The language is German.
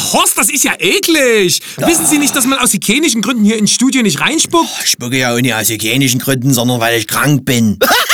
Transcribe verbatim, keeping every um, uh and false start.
Ach, Horst, das ist ja eklig. Ja. Wissen Sie nicht, dass man aus hygienischen Gründen hier ins Studio nicht reinspuckt? Ich spucke ja auch nicht aus hygienischen Gründen, sondern weil ich krank bin.